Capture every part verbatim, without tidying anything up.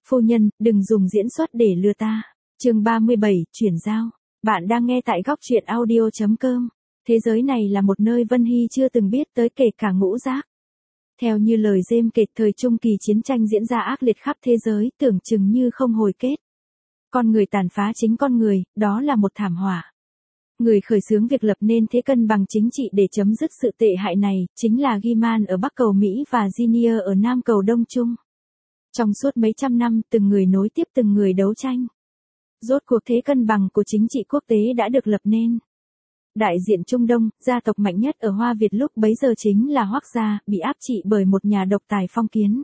Phu nhân, đừng dùng diễn xuất để lừa ta. Chương ba mươi bảy, chuyển giao. Bạn đang nghe tại góc truyện audio chấm com. Thế giới này là một nơi Vân Hy chưa từng biết tới, kể cả ngũ giác. Theo như lời James kể, thời trung kỳ chiến tranh diễn ra ác liệt khắp thế giới, tưởng chừng như không hồi kết. Con người tàn phá chính con người, đó là một thảm họa. Người khởi xướng việc lập nên thế cân bằng chính trị để chấm dứt sự tệ hại này, chính là Ghi-man ở Bắc cầu Mỹ và Ginier ở Nam cầu Đông Trung. Trong suốt mấy trăm năm, từng người nối tiếp từng người đấu tranh. Rốt cuộc thế cân bằng của chính trị quốc tế đã được lập nên. Đại diện Trung Đông, gia tộc mạnh nhất ở Hoa Việt lúc bấy giờ chính là Hoắc gia, bị áp trị bởi một nhà độc tài phong kiến.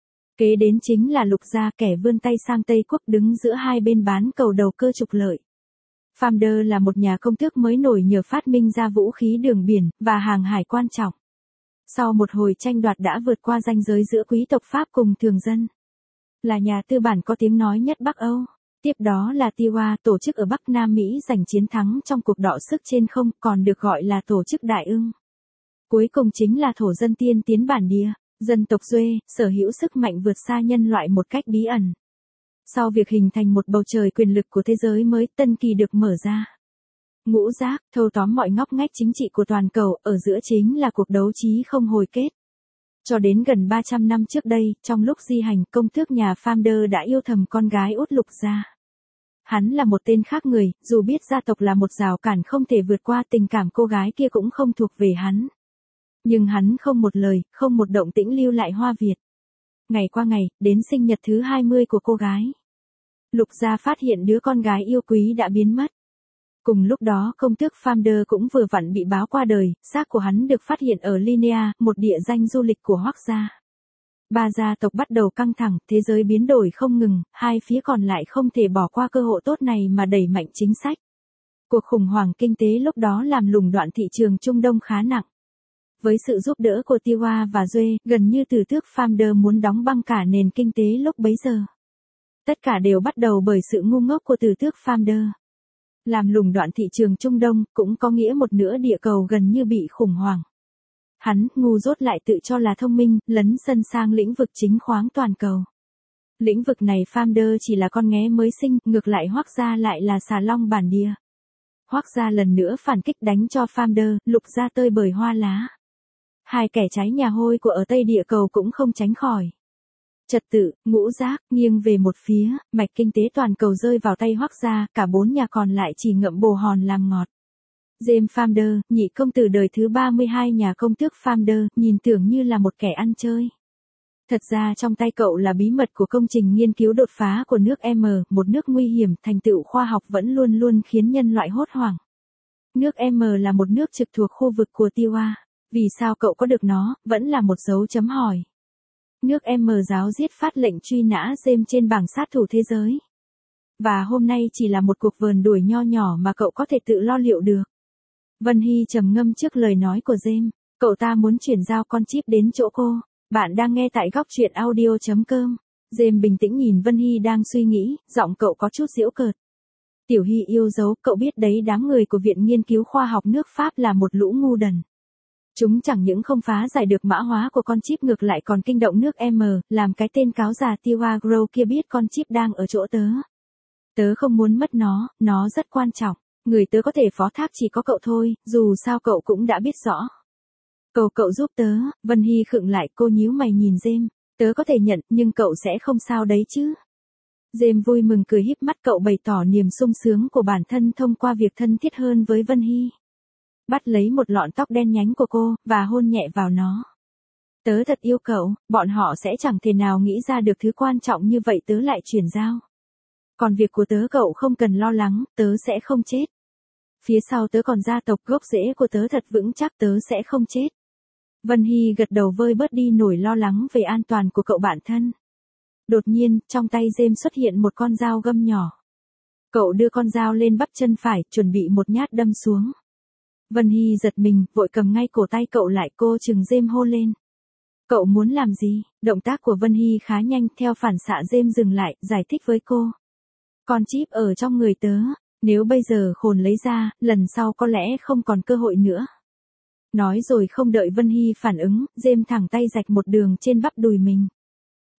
Kế đến chính là Lục gia, kẻ vươn tay sang Tây Quốc, đứng giữa hai bên bán cầu đầu cơ trục lợi. Founder là một nhà công tước mới nổi nhờ phát minh ra vũ khí đường biển và hàng hải quan trọng. Sau một hồi tranh đoạt đã vượt qua ranh giới giữa quý tộc Pháp cùng thường dân. Là nhà tư bản có tiếng nói nhất Bắc Âu. Tiếp đó là tê i vê a, tổ chức ở Bắc Nam Mỹ giành chiến thắng trong cuộc đọ sức trên không, còn được gọi là tổ chức Đại Ưng. Cuối cùng chính là thổ dân tiên tiến bản địa, dân tộc Duê, sở hữu sức mạnh vượt xa nhân loại một cách bí ẩn. Sau việc hình thành một bầu trời quyền lực của thế giới mới, tân kỳ được mở ra. Ngũ giác, thâu tóm mọi ngóc ngách chính trị của toàn cầu, ở giữa chính là cuộc đấu trí không hồi kết. Cho đến gần ba trăm năm trước đây, trong lúc di hành, công tước nhà Founder đã yêu thầm con gái út Lục gia. Hắn là một tên khác người, dù biết gia tộc là một rào cản không thể vượt qua, tình cảm cô gái kia cũng không thuộc về hắn. Nhưng hắn không một lời, không một động tĩnh lưu lại Hoa Việt. Ngày qua ngày, đến sinh nhật thứ hai mươi của cô gái, Lục gia phát hiện đứa con gái yêu quý đã biến mất. Cùng lúc đó, công tước Founder cũng vừa vặn bị báo qua đời, xác của hắn được phát hiện ở Linnea, một địa danh du lịch của Hoắc gia. Ba gia tộc bắt đầu căng thẳng, thế giới biến đổi không ngừng, hai phía còn lại không thể bỏ qua cơ hội tốt này mà đẩy mạnh chính sách. Cuộc khủng hoảng kinh tế lúc đó làm lũng đoạn thị trường Trung Đông khá nặng. Với sự giúp đỡ của tê i vê a và Duê, gần như tử tước Founder muốn đóng băng cả nền kinh tế lúc bấy giờ. Tất cả đều bắt đầu bởi sự ngu ngốc của tử tước Founder. Làm lũng đoạn thị trường Trung Đông, cũng có nghĩa một nửa địa cầu gần như bị khủng hoảng. Hắn, ngu dốt lại tự cho là thông minh, lấn sân sang lĩnh vực chính khoáng toàn cầu. Lĩnh vực này Founder chỉ là con nghé mới sinh, ngược lại Hoắc gia lại là xà long bản địa. Hoắc gia lần nữa phản kích đánh cho Founder, Lục gia tơi bời hoa lá. Hai kẻ cháy nhà hôi của ở Tây địa cầu cũng không tránh khỏi. Trật tự, ngũ giác, nghiêng về một phía, mạch kinh tế toàn cầu rơi vào tay Hoắc gia, cả bốn nhà còn lại chỉ ngậm bồ hòn làm ngọt. James Founder, nhị công tử đời thứ ba mươi hai nhà công tước Founder, nhìn tưởng như là một kẻ ăn chơi. Thật ra trong tay cậu là bí mật của công trình nghiên cứu đột phá của nước M, một nước nguy hiểm, thành tựu khoa học vẫn luôn luôn khiến nhân loại hốt hoảng. Nước M là một nước trực thuộc khu vực của tê i vê a. Vì sao cậu có được nó, vẫn là một dấu chấm hỏi. Nước M giáo giết phát lệnh truy nã James trên bảng sát thủ thế giới. Và hôm nay chỉ là một cuộc vờn đuổi nho nhỏ mà cậu có thể tự lo liệu được. Vân Hy trầm ngâm trước lời nói của James. Cậu ta muốn chuyển giao con chip đến chỗ cô. Bạn đang nghe tại góc truyện audio chấm com. James bình tĩnh nhìn Vân Hy đang suy nghĩ, giọng cậu có chút giễu cợt. Tiểu Hy yêu dấu, cậu biết đấy, đám người của Viện Nghiên cứu Khoa học nước Pháp là một lũ ngu đần. Chúng chẳng những không phá giải được mã hóa của con chip, ngược lại còn kinh động nước M, làm cái tên cáo già Tiwa Grow kia biết con chip đang ở chỗ tớ. Tớ không muốn mất nó, nó rất quan trọng. Người tớ có thể phó thác chỉ có cậu thôi, dù sao cậu cũng đã biết rõ. Cầu cậu giúp tớ. Vân Hy khựng lại, cô nhíu mày nhìn James. Tớ có thể nhận, nhưng cậu sẽ không sao đấy chứ. James vui mừng cười híp mắt, cậu bày tỏ niềm sung sướng của bản thân thông qua việc thân thiết hơn với Vân Hy. Bắt lấy một lọn tóc đen nhánh của cô, và hôn nhẹ vào nó. Tớ thật yêu cậu, bọn họ sẽ chẳng thể nào nghĩ ra được thứ quan trọng như vậy tớ lại chuyển giao. Còn việc của tớ cậu không cần lo lắng, tớ sẽ không chết. Phía sau tớ còn gia tộc, gốc rễ của tớ thật vững chắc, tớ sẽ không chết. Vân Hy gật đầu vơi bớt đi nỗi lo lắng về an toàn của cậu bạn thân. Đột nhiên, trong tay James xuất hiện một con dao găm nhỏ. Cậu đưa con dao lên bắp chân phải, chuẩn bị một nhát đâm xuống. Vân Hy giật mình, vội cầm ngay cổ tay cậu lại, cô trừng James hô lên. Cậu muốn làm gì? Động tác của Vân Hy khá nhanh, theo phản xạ James dừng lại, giải thích với cô. Con chip ở trong người tớ, nếu bây giờ khồn lấy ra, lần sau có lẽ không còn cơ hội nữa. Nói rồi không đợi Vân Hy phản ứng, James thẳng tay rạch một đường trên bắp đùi mình.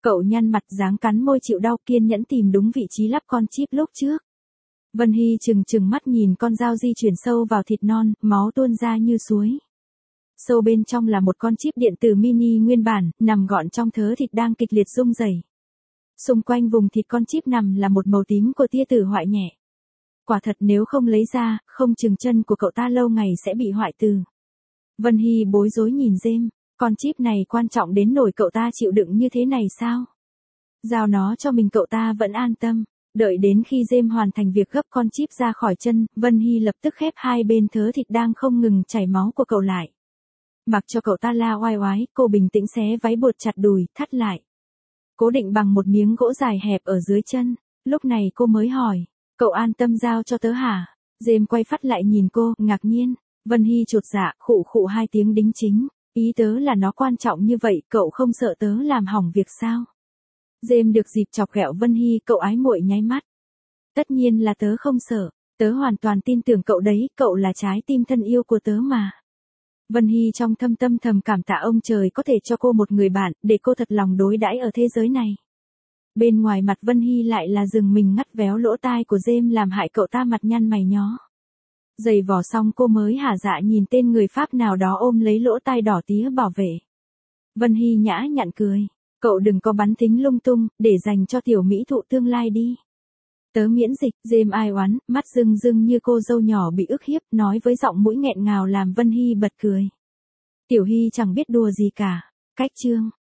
Cậu nhăn mặt dáng cắn môi chịu đau kiên nhẫn tìm đúng vị trí lắp con chip lúc trước. Vân Hy chừng chừng mắt nhìn con dao di chuyển sâu vào thịt non, máu tuôn ra như suối. Sâu bên trong là một con chip điện tử mini nguyên bản, nằm gọn trong thớ thịt đang kịch liệt rung rẩy. Xung quanh vùng thịt con chip nằm là một màu tím của tia tử hoại nhẹ. Quả thật nếu không lấy ra, không chừng chân của cậu ta lâu ngày sẽ bị hoại tử. Vân Hy bối rối nhìn James, con chip này quan trọng đến nỗi cậu ta chịu đựng như thế này sao? Giao nó cho mình cậu ta vẫn an tâm. Đợi đến khi James hoàn thành việc gấp con chip ra khỏi chân, Vân Hy lập tức khép hai bên thớ thịt đang không ngừng chảy máu của cậu lại. Mặc cho cậu ta la oai oái, cô bình tĩnh xé váy buộc chặt đùi, thắt lại. Cố định bằng một miếng gỗ dài hẹp ở dưới chân, lúc này cô mới hỏi, cậu an tâm giao cho tớ hả? James quay phát lại nhìn cô, ngạc nhiên. Vân Hy chột dạ, khụ khụ hai tiếng đính chính, ý tớ là nó quan trọng như vậy, cậu không sợ tớ làm hỏng việc sao? James được dịp chọc ghẹo Vân Hy, cậu ái muội nháy mắt. Tất nhiên là tớ không sợ, tớ hoàn toàn tin tưởng cậu đấy, cậu là trái tim thân yêu của tớ mà. Vân Hy trong thâm tâm thầm cảm tạ ông trời có thể cho cô một người bạn, để cô thật lòng đối đãi ở thế giới này. Bên ngoài mặt Vân Hy lại là rừng mình ngắt véo lỗ tai của James làm hại cậu ta mặt nhăn mày nhó. Giày vò xong cô mới hả dạ nhìn tên người Pháp nào đó ôm lấy lỗ tai đỏ tía bảo vệ. Vân Hy nhã nhặn cười, cậu đừng có bắn thính lung tung, để dành cho tiểu mỹ thụ tương lai đi. Tớ miễn dịch, James ai oán, mắt rưng rưng như cô dâu nhỏ bị ức hiếp, nói với giọng mũi nghẹn ngào làm Vân Hy bật cười. Tiểu Hy chẳng biết đùa gì cả. Cách chương